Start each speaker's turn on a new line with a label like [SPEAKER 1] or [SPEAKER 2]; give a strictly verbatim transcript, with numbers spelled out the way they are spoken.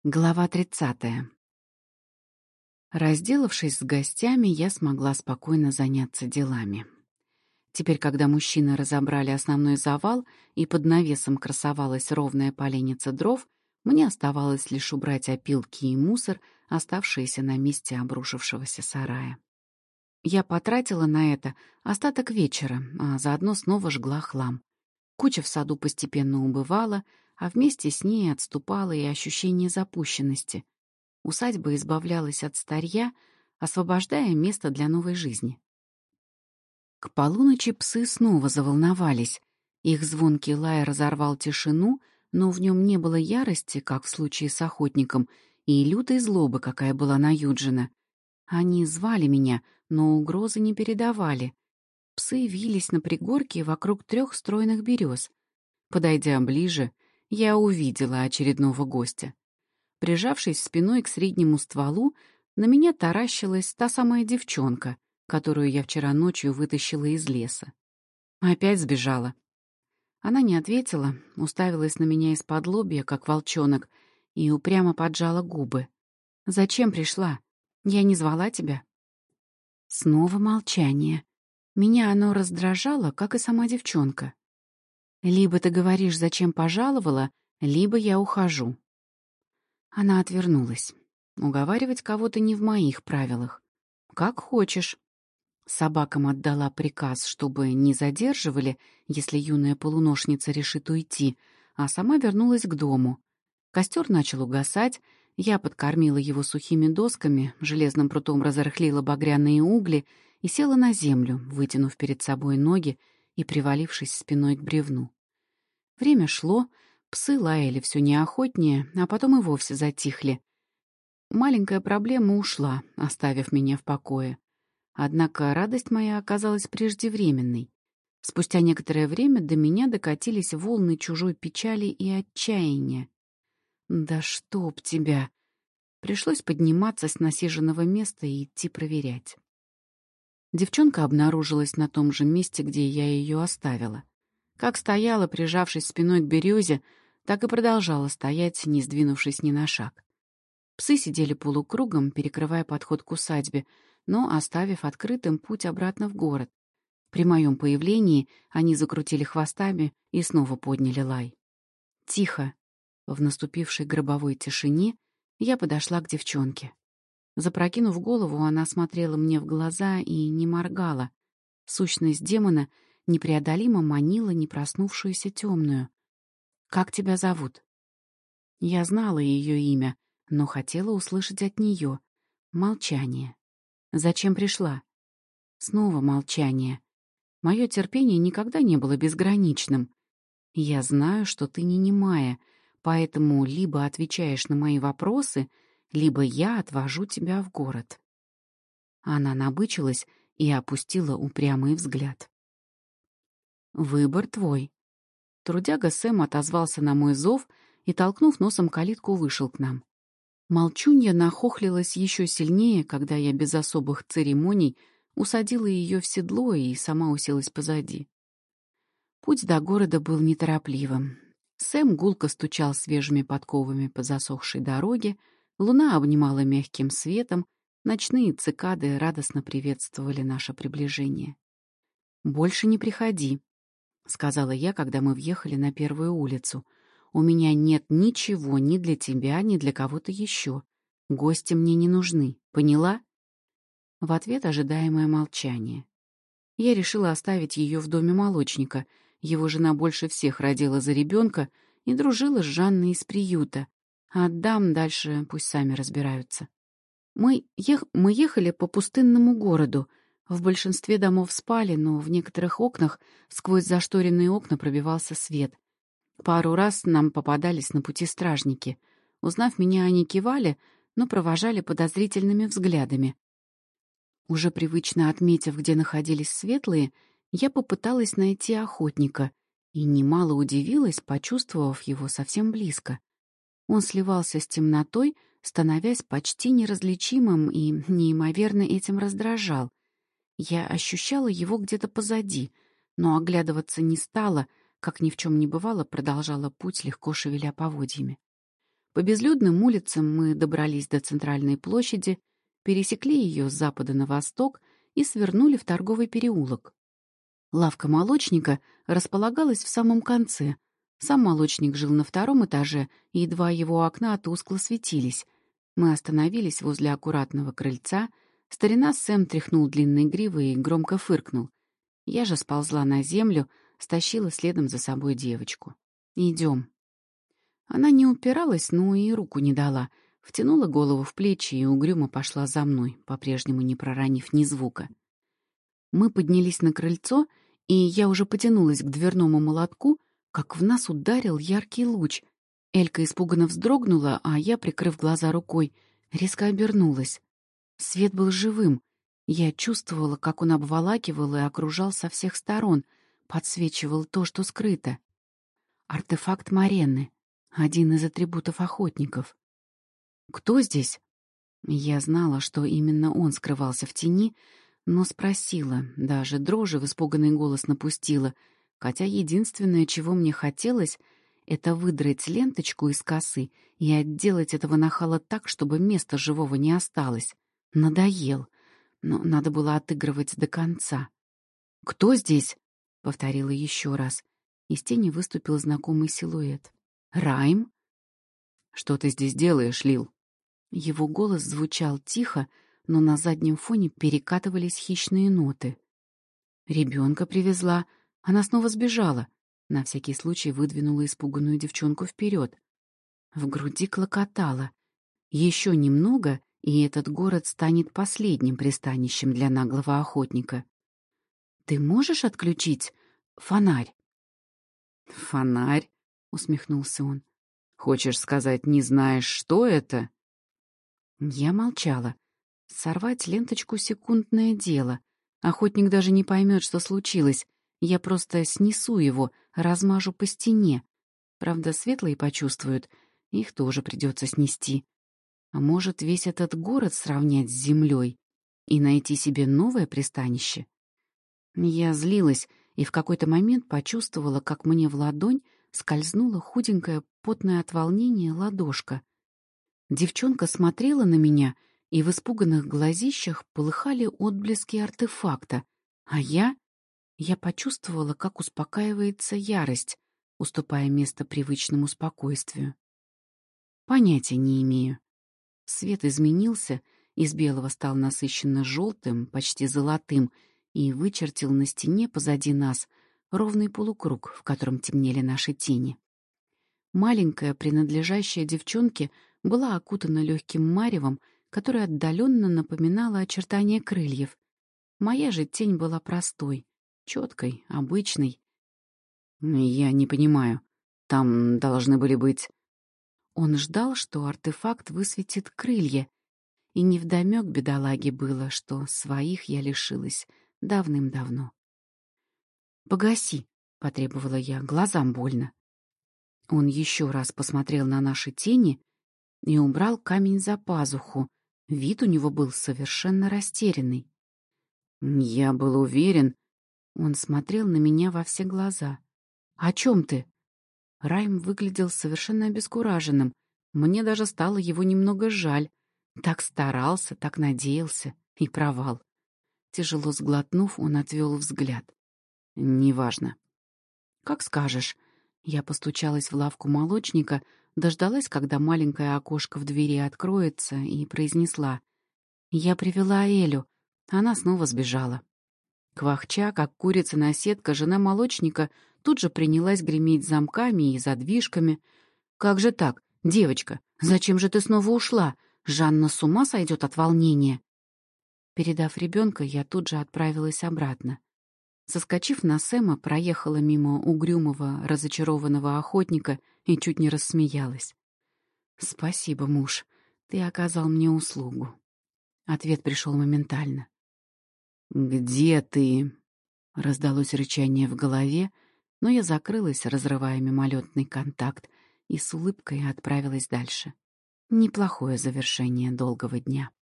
[SPEAKER 1] Глава тридцатая. Разделавшись с гостями, я смогла спокойно заняться делами. Теперь, когда мужчины разобрали основной завал и под навесом красовалась ровная поленница дров, мне оставалось лишь убрать опилки и мусор, оставшиеся на месте обрушившегося сарая. Я потратила на это остаток вечера, а заодно снова жгла хлам. Куча в саду постепенно убывала, а вместе с ней отступало и ощущение запущенности. Усадьба избавлялась от старья, освобождая место для новой жизни. К полуночи псы снова заволновались. Их звонкий лай разорвал тишину, но в нем не было ярости, как в случае с охотником, и лютой злобы, какая была на Юджина. Они звали меня, но угрозы не передавали. Псы вились на пригорке вокруг трех стройных берез. Подойдя ближе, я увидела очередного гостя. Прижавшись спиной к среднему стволу, на меня таращилась та самая девчонка, которую я вчера ночью вытащила из леса. Опять сбежала. Она не ответила, уставилась на меня из-под лобья, как волчонок, и упрямо поджала губы. «Зачем пришла? Я не звала тебя». Снова молчание. Меня оно раздражало, как и сама девчонка. «Либо ты говоришь, зачем пожаловала, либо я ухожу». Она отвернулась. Уговаривать кого-то не в моих правилах. «Как хочешь». Собакам отдала приказ, чтобы не задерживали, если юная полуношница решит уйти, а сама вернулась к дому. Костер начал угасать, я подкормила его сухими досками, железным прутом разрыхлила багряные угли и села на землю, вытянув перед собой ноги и привалившись спиной к бревну. Время шло, псы лаяли все неохотнее, а потом и вовсе затихли. Маленькая проблема ушла, оставив меня в покое. Однако радость моя оказалась преждевременной. Спустя некоторое время до меня докатились волны чужой печали и отчаяния. «Да чтоб тебя!» Пришлось подниматься с насиженного места и идти проверять. Девчонка обнаружилась на том же месте, где я ее оставила. Как стояла, прижавшись спиной к березе, так и продолжала стоять, не сдвинувшись ни на шаг. Псы сидели полукругом, перекрывая подход к усадьбе, но оставив открытым путь обратно в город. При моем появлении они закрутили хвостами и снова подняли лай. Тихо. В наступившей гробовой тишине я подошла к девчонке. Запрокинув голову, она смотрела мне в глаза и не моргала. Сущность демона непреодолимо манила непроснувшуюся темную. «Как тебя зовут?» Я знала ее имя, но хотела услышать от нее. Молчание. «Зачем пришла?» Снова молчание. Мое терпение никогда не было безграничным. «Я знаю, что ты не немая, поэтому либо отвечаешь на мои вопросы, либо я отвожу тебя в город». Она набычилась и опустила упрямый взгляд. «Выбор твой». Трудяга Сэм отозвался на мой зов и, толкнув носом калитку, вышел к нам. Молчунья нахохлилась еще сильнее, когда я без особых церемоний усадила ее в седло и сама уселась позади. Путь до города был неторопливым. Сэм гулко стучал свежими подковами по засохшей дороге, луна обнимала мягким светом, ночные цикады радостно приветствовали наше приближение. «Больше не приходи», — сказала я, когда мы въехали на первую улицу. «У меня нет ничего ни для тебя, ни для кого-то еще. Гости мне не нужны, поняла?» В ответ ожидаемое молчание. Я решила оставить ее в доме молочника. Его жена больше всех родила за ребенка и дружила с Жанной из приюта. Отдам дальше, пусть сами разбираются. Мы, ех... Мы ехали по пустынному городу. В большинстве домов спали, но в некоторых окнах сквозь зашторенные окна пробивался свет. Пару раз нам попадались на пути стражники. Узнав меня, они кивали, но провожали подозрительными взглядами. Уже привычно отметив, где находились светлые, я попыталась найти охотника и немало удивилась, почувствовав его совсем близко. Он сливался с темнотой, становясь почти неразличимым и неимоверно этим раздражал. Я ощущала его где-то позади, но оглядываться не стала, как ни в чем не бывало, продолжала путь, легко шевеля поводьями. По безлюдным улицам мы добрались до центральной площади, пересекли ее с запада на восток и свернули в торговый переулок. Лавка молочника располагалась в самом конце. Сам молочник жил на втором этаже, и два его окна тускло светились. Мы остановились возле аккуратного крыльца. Старина Сэм тряхнул длинной гривой и громко фыркнул. Я же сползла на землю, стащила следом за собой девочку. «Идем». Она не упиралась, но и руку не дала. Втянула голову в плечи и угрюмо пошла за мной, по-прежнему не проронив ни звука. Мы поднялись на крыльцо, и я уже потянулась к дверному молотку, как в нас ударил яркий луч. Элька испуганно вздрогнула, а я, прикрыв глаза рукой, резко обернулась. Свет был живым. Я чувствовала, как он обволакивал и окружал со всех сторон, подсвечивал то, что скрыто. Артефакт Маренны. Один из атрибутов охотников. «Кто здесь?» Я знала, что именно он скрывался в тени, но спросила, даже дрожи в испуганный голос напустила, хотя единственное, чего мне хотелось, это выдрать ленточку из косы и отделать этого нахала так, чтобы места живого не осталось. Надоел, но надо было отыгрывать до конца. «Кто здесь?» — повторила еще раз. Из тени выступил знакомый силуэт. «Райм?» «Что ты здесь делаешь, Лил?» Его голос звучал тихо, но на заднем фоне перекатывались хищные ноты. «Ребенка привезла. Она снова сбежала». На всякий случай выдвинула испуганную девчонку вперед. В груди клокотало. Еще немного, и этот город станет последним пристанищем для наглого охотника. «Ты можешь отключить фонарь?»
[SPEAKER 2] «Фонарь?» — усмехнулся он. «Хочешь сказать, не знаешь, что это?»
[SPEAKER 1] Я молчала. Сорвать ленточку — секундное дело. Охотник даже не поймет, что случилось. Я просто снесу его, размажу по стене. Правда, светлые почувствуют, их тоже придется снести. А может, весь этот город сравнять с землей и найти себе новое пристанище? Я злилась и в какой-то момент почувствовала, как мне в ладонь скользнула худенькая, потная от волнения ладошка. Девчонка смотрела на меня, и в испуганных глазищах полыхали отблески артефакта, а я... Я почувствовала, как успокаивается ярость, уступая место привычному спокойствию. Понятия не имею. Свет изменился, из белого стал насыщенно желтым, почти золотым, и вычертил на стене позади нас ровный полукруг, в котором темнели наши тени. Маленькая, принадлежащая девчонке, была окутана легким маревом, которое отдаленно напоминало очертания крыльев. Моя же тень была простой, четкой, обычной.
[SPEAKER 2] «Я не понимаю. Там должны были быть...»
[SPEAKER 1] Он ждал, что артефакт высветит крылья, и невдомек бедолаге было, что своих я лишилась давным-давно. «Погаси», — потребовала я, — глазам больно. Он еще раз посмотрел на наши тени и убрал камень за пазуху. Вид у него был совершенно растерянный.
[SPEAKER 2] «Я был уверен...»
[SPEAKER 1] Он смотрел на меня во все глаза. «О чем ты?» Райм выглядел совершенно обескураженным. Мне даже стало его немного жаль. Так старался, так надеялся. И провал. Тяжело сглотнув, он отвел взгляд.
[SPEAKER 2] «Неважно».
[SPEAKER 1] «Как скажешь». Я постучалась в лавку молочника, дождалась, когда маленькое окошко в двери откроется, и произнесла: «Я привела Элю». Она снова сбежала. Квахча, как курица-наседка, жена молочника тут же принялась греметь замками и задвижками. «Как же так? Девочка, зачем же ты снова ушла? Жанна с ума сойдет от волнения». Передав ребенка, я тут же отправилась обратно. Соскочив на Сэма, проехала мимо угрюмого, разочарованного охотника и чуть не рассмеялась. «Спасибо, муж, ты оказал мне услугу». Ответ пришел моментально.
[SPEAKER 2] «Где ты?»
[SPEAKER 1] — раздалось рычание в голове, но я закрылась, разрывая мимолетный контакт, и с улыбкой отправилась дальше. Неплохое завершение долгого дня.